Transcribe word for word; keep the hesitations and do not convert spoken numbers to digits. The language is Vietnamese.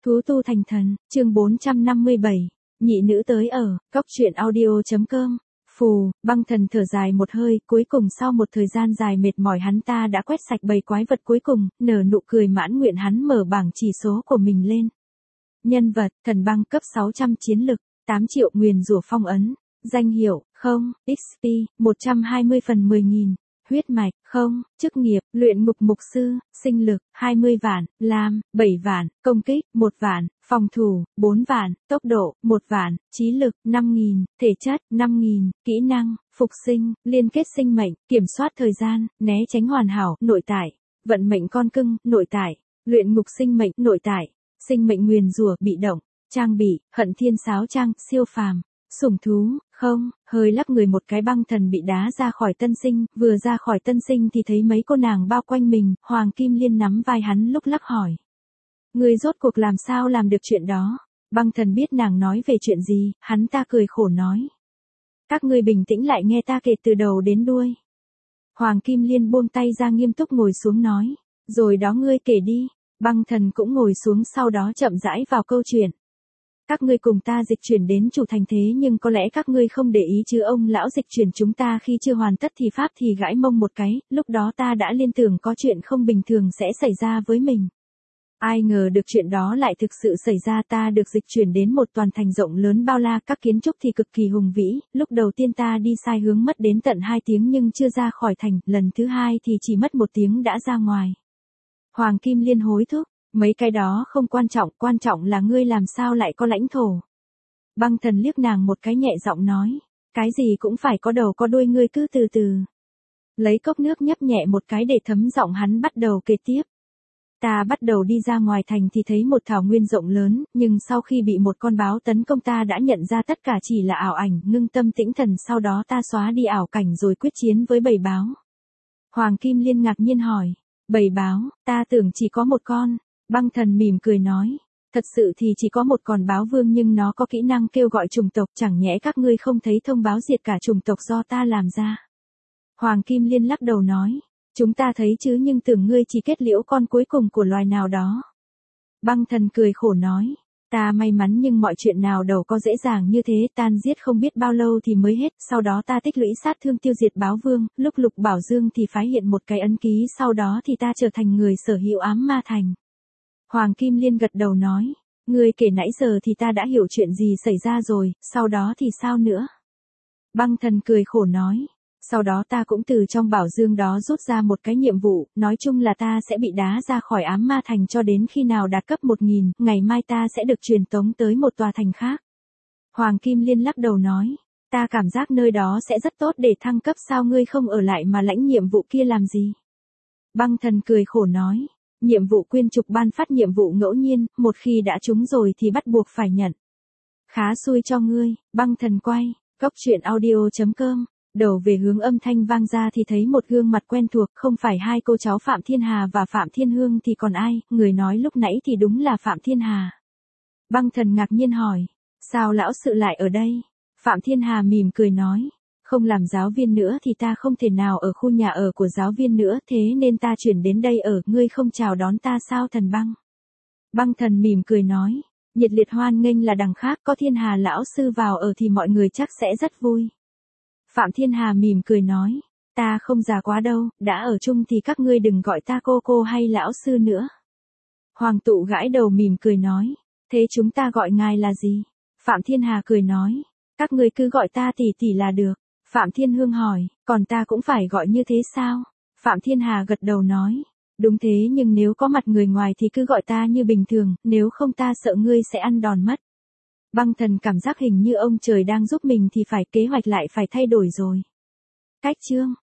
Thú tu thành thần, chương bốn trăm năm mươi bảy, nhị nữ tới ở, cóc truyện audio.com. Phù, băng thần thở dài một hơi, cuối cùng sau một thời gian dài mệt mỏi hắn ta đã quét sạch bầy quái vật cuối cùng, nở nụ cười mãn nguyện hắn mở bảng chỉ số của mình lên. Nhân vật, thần băng cấp sáu trăm chiến lực, tám triệu nguyền rủa phong ấn, danh hiệu, không, ích pê, một trăm hai mươi phần mười nghìn. Huyết mạch, không, chức nghiệp, luyện ngục mục sư, sinh lực, hai mươi vạn, lam, bảy vạn, công kích, một vạn, phòng thủ, bốn vạn, tốc độ, một vạn, trí lực, năm nghìn, thể chất, năm nghìn, kỹ năng, phục sinh, liên kết sinh mệnh, kiểm soát thời gian, né tránh hoàn hảo, nội tại, vận mệnh con cưng, nội tại, luyện ngục sinh mệnh, nội tại, sinh mệnh nguyền rủa, bị động, trang bị, hận thiên sáo trang, siêu phàm. Sủng thú, không, hơi lắc người một cái băng thần bị đá ra khỏi tân sinh, vừa ra khỏi tân sinh thì thấy mấy cô nàng bao quanh mình, Hoàng Kim Liên nắm vai hắn lúc lắc hỏi. Người rốt cuộc làm sao làm được chuyện đó? Băng thần biết nàng nói về chuyện gì, hắn ta cười khổ nói. Các ngươi bình tĩnh lại nghe ta kể từ đầu đến đuôi. Hoàng Kim Liên buông tay ra nghiêm túc ngồi xuống nói, rồi đó ngươi kể đi, băng thần cũng ngồi xuống sau đó chậm rãi vào câu chuyện. Các ngươi cùng ta dịch chuyển đến chủ thành thế nhưng có lẽ các ngươi không để ý chứ ông lão dịch chuyển chúng ta khi chưa hoàn tất thì pháp thì gãi mông một cái, lúc đó ta đã liên tưởng có chuyện không bình thường sẽ xảy ra với mình. Ai ngờ được chuyện đó lại thực sự xảy ra ta được dịch chuyển đến một toàn thành rộng lớn bao la các kiến trúc thì cực kỳ hùng vĩ, lúc đầu tiên ta đi sai hướng mất đến tận hai tiếng nhưng chưa ra khỏi thành, lần thứ hai thì chỉ mất một tiếng đã ra ngoài. Hoàng Kim Liên hối thúc. Mấy cái đó không quan trọng, quan trọng là ngươi làm sao lại có lãnh thổ. Băng thần liếc nàng một cái nhẹ giọng nói, cái gì cũng phải có đầu có đuôi ngươi cứ từ từ. Lấy cốc nước nhấp nhẹ một cái để thấm giọng hắn bắt đầu kể tiếp. Ta bắt đầu đi ra ngoài thành thì thấy một thảo nguyên rộng lớn, nhưng sau khi bị một con báo tấn công ta đã nhận ra tất cả chỉ là ảo ảnh, ngưng tâm tĩnh thần sau đó ta xóa đi ảo cảnh rồi quyết chiến với bầy báo. Hoàng Kim Liên ngạc nhiên hỏi, bầy báo, ta tưởng chỉ có một con. Băng thần mỉm cười nói, thật sự thì chỉ có một con báo vương nhưng nó có kỹ năng kêu gọi chủng tộc, chẳng nhẽ các ngươi không thấy thông báo diệt cả chủng tộc do ta làm ra. Hoàng Kim Liên lắc đầu nói, chúng ta thấy chứ nhưng tưởng ngươi chỉ kết liễu con cuối cùng của loài nào đó. Băng thần cười khổ nói, ta may mắn nhưng mọi chuyện nào đâu có dễ dàng như thế, tan giết không biết bao lâu thì mới hết, sau đó ta tích lũy sát thương tiêu diệt báo vương, lúc Lục Bảo Dương thì phái hiện một cái ấn ký, sau đó thì ta trở thành người sở hữu ám ma thành. Hoàng Kim Liên gật đầu nói, ngươi kể nãy giờ thì ta đã hiểu chuyện gì xảy ra rồi, sau đó thì sao nữa? Băng thần cười khổ nói, sau đó ta cũng từ trong bảo dương đó rút ra một cái nhiệm vụ, nói chung là ta sẽ bị đá ra khỏi ám ma thành cho đến khi nào đạt cấp một nghìn, ngày mai ta sẽ được truyền tống tới một tòa thành khác. Hoàng Kim Liên lắc đầu nói, ta cảm giác nơi đó sẽ rất tốt để thăng cấp sao ngươi không ở lại mà lãnh nhiệm vụ kia làm gì? Băng thần cười khổ nói. Nhiệm vụ quyên trục ban phát nhiệm vụ ngẫu nhiên, một khi đã trúng rồi thì bắt buộc phải nhận. Khá xui cho ngươi, băng thần quay, cóc truyện audio.com, đầu về hướng âm thanh vang ra thì thấy một gương mặt quen thuộc, không phải hai cô cháu Phạm Thiên Hà và Phạm Thiên Hương thì còn ai, người nói lúc nãy thì đúng là Phạm Thiên Hà. Băng thần ngạc nhiên hỏi, sao lão sự lại ở đây? Phạm Thiên Hà mỉm cười nói. Không làm giáo viên nữa thì ta không thể nào ở khu nhà ở của giáo viên nữa thế nên ta chuyển đến đây ở, ngươi không chào đón ta sao thần băng? Băng thần mỉm cười nói, nhiệt liệt hoan nghênh là đằng khác, có Thiên Hà lão sư vào ở thì mọi người chắc sẽ rất vui. Phạm Thiên Hà mỉm cười nói, ta không già quá đâu, đã ở chung thì các ngươi đừng gọi ta cô cô hay lão sư nữa. Hoàng tụ gãi đầu mỉm cười nói, thế chúng ta gọi ngài là gì? Phạm Thiên Hà cười nói, các ngươi cứ gọi ta tỷ tỷ là được. Phạm Thiên Hương hỏi, còn ta cũng phải gọi như thế sao? Phạm Thiên Hà gật đầu nói, đúng thế nhưng nếu có mặt người ngoài thì cứ gọi ta như bình thường, nếu không ta sợ ngươi sẽ ăn đòn mất. Băng thần cảm giác hình như ông trời đang giúp mình thì phải kế hoạch lại phải thay đổi rồi. Cách chương,